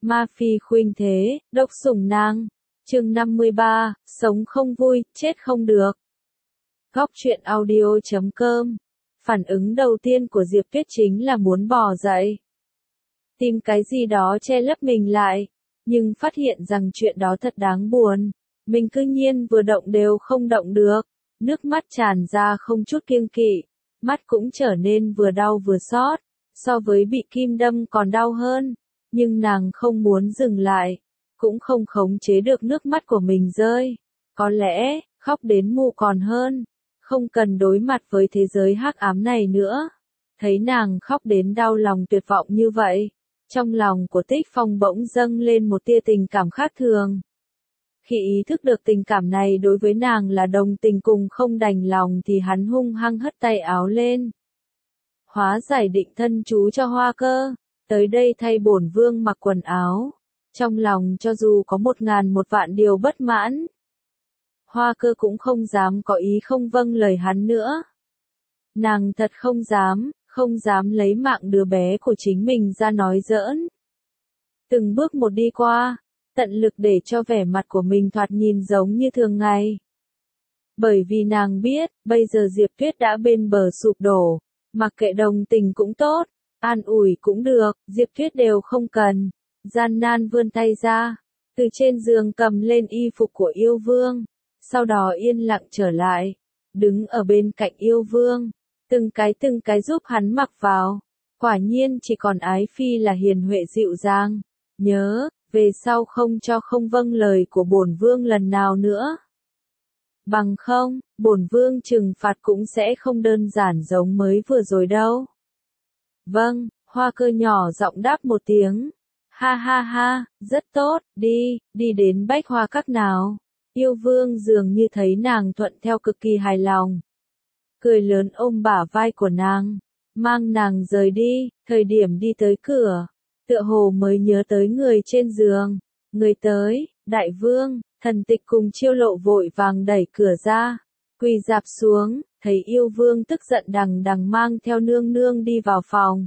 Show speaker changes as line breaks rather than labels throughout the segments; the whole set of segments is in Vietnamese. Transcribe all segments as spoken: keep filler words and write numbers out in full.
Ma phi khuynh thế, độc sủng nàng. Chương năm mươi ba, sống không vui, chết không được. Góc truyện audio chấm com. Phản ứng đầu tiên của Diệp Tuyết chính là muốn bò dậy. Tìm cái gì đó che lấp mình lại, nhưng phát hiện rằng chuyện đó thật đáng buồn. Mình cứ nhiên vừa động đều không động được, nước mắt tràn ra không chút kiêng kỵ, mắt cũng trở nên vừa đau vừa xót, so với bị kim đâm còn đau hơn. Nhưng nàng không muốn dừng lại, cũng không khống chế được nước mắt của mình rơi. Có lẽ, khóc đến mù còn hơn, không cần đối mặt với thế giới hắc ám này nữa. Thấy nàng khóc đến đau lòng tuyệt vọng như vậy, trong lòng của Tích Phong bỗng dâng lên một tia tình cảm khác thường. Khi ý thức được tình cảm này đối với nàng là đồng tình cùng không đành lòng thì hắn hung hăng hất tay áo lên. Hóa giải định thân chú cho Hoa Cơ, tới đây thay bổn vương mặc quần áo. Trong lòng cho dù có một ngàn một vạn điều bất mãn, Hoa Cơ cũng không dám có ý không vâng lời hắn nữa. Nàng thật không dám, không dám lấy mạng đứa bé của chính mình ra nói giỡn. Từng bước một đi qua, tận lực để cho vẻ mặt của mình thoạt nhìn giống như thường ngày. Bởi vì nàng biết, bây giờ Diệp Tuyết đã bên bờ sụp đổ, mặc kệ đồng tình cũng tốt, an ủi cũng được, Diệp Tuyết đều không cần. Gian nan vươn tay ra, từ trên giường cầm lên y phục của yêu vương, sau đó yên lặng trở lại, đứng ở bên cạnh yêu vương, từng cái từng cái giúp hắn mặc vào. Quả nhiên chỉ còn Ái Phi là hiền huệ dịu dàng. Nhớ, về sau không cho không vâng lời của bổn vương lần nào nữa. Bằng không, bổn vương trừng phạt cũng sẽ không đơn giản giống mới vừa rồi đâu. Vâng, Hoa Cơ nhỏ giọng đáp một tiếng. Ha ha ha, rất tốt, đi, đi đến Bách Hoa Các nào. Yêu vương dường như thấy nàng thuận theo cực kỳ hài lòng. Cười lớn ôm bả vai của nàng, mang nàng rời đi, thời điểm đi tới cửa. Tựa hồ mới nhớ tới người trên giường. Người tới, đại vương, Thần Tịch cùng Chiêu Lộ vội vàng đẩy cửa ra. Quỳ dạp xuống, thấy yêu vương tức giận đằng đằng mang theo nương nương đi vào phòng.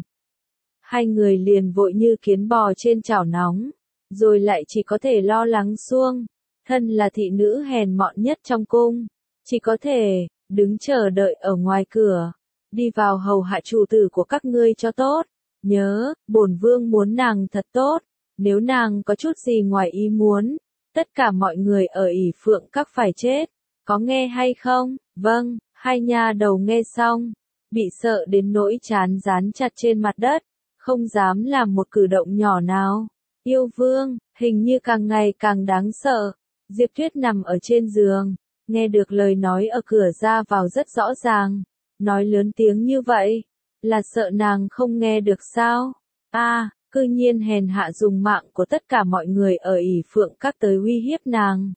Hai người liền vội như kiến bò trên chảo nóng, rồi lại chỉ có thể lo lắng xuông. Thân là thị nữ hèn mọn nhất trong cung, chỉ có thể đứng chờ đợi ở ngoài cửa, đi vào hầu hạ chủ tử của các ngươi cho tốt. Nhớ, bổn vương muốn nàng thật tốt, nếu nàng có chút gì ngoài ý muốn, tất cả mọi người ở ỷ Phượng Các phải chết, có nghe hay không? Vâng, hai nha đầu nghe xong, bị sợ đến nỗi trán dán chặt trên mặt đất, không dám làm một cử động nhỏ nào. Yêu vương, hình như càng ngày càng đáng sợ. Diệp Tuyết nằm ở trên giường, nghe được lời nói ở cửa ra vào rất rõ ràng, nói lớn tiếng như vậy. Là sợ nàng không nghe được sao? A, à, cư nhiên hèn hạ dùng mạng của tất cả mọi người ở ỷ Phượng Các tới uy hiếp nàng.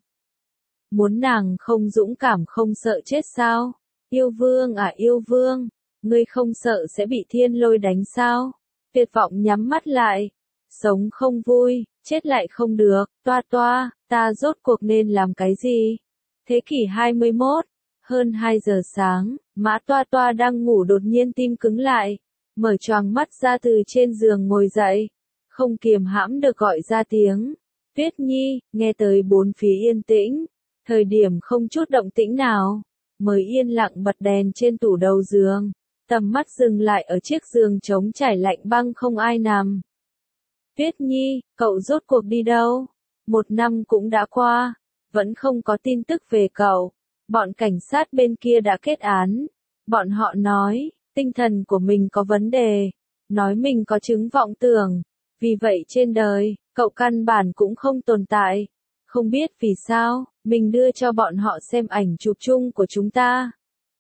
Muốn nàng không dũng cảm không sợ chết sao? Yêu vương à yêu vương, ngươi không sợ sẽ bị thiên lôi đánh sao? Tuyệt vọng nhắm mắt lại, sống không vui, chết lại không được, toa toa, ta rốt cuộc nên làm cái gì? Thế kỷ hai mươi mốt, hơn hai giờ sáng, Mã Toa Toa đang ngủ đột nhiên tim cứng lại, mở choàng mắt ra từ trên giường ngồi dậy, không kiềm hãm được gọi ra tiếng. Tuyết Nhi, nghe tới bốn phía yên tĩnh, thời điểm không chút động tĩnh nào, mới yên lặng bật đèn trên tủ đầu giường, tầm mắt dừng lại ở chiếc giường trống trải lạnh băng không ai nằm. Tuyết Nhi, cậu rốt cuộc đi đâu? Một năm cũng đã qua, vẫn không có tin tức về cậu. Bọn cảnh sát bên kia đã kết án. Bọn họ nói, tinh thần của mình có vấn đề, nói mình có chứng vọng tưởng. Vì vậy trên đời, cậu căn bản cũng không tồn tại. Không biết vì sao, mình đưa cho bọn họ xem ảnh chụp chung của chúng ta.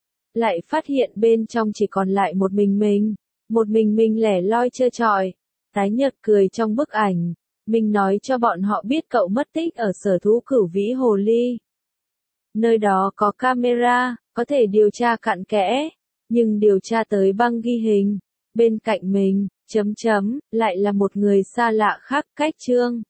Lại phát hiện bên trong chỉ còn lại một mình mình. Một mình mình lẻ loi trơ trọi, tái nhợt cười trong bức ảnh. Mình nói cho bọn họ biết cậu mất tích ở sở thú Cửu Vĩ Hồ Ly. Nơi đó có camera, có thể điều tra cặn kẽ, nhưng điều tra tới băng ghi hình. Bên cạnh mình, chấm chấm, lại là một người xa lạ khác, Cách Trương.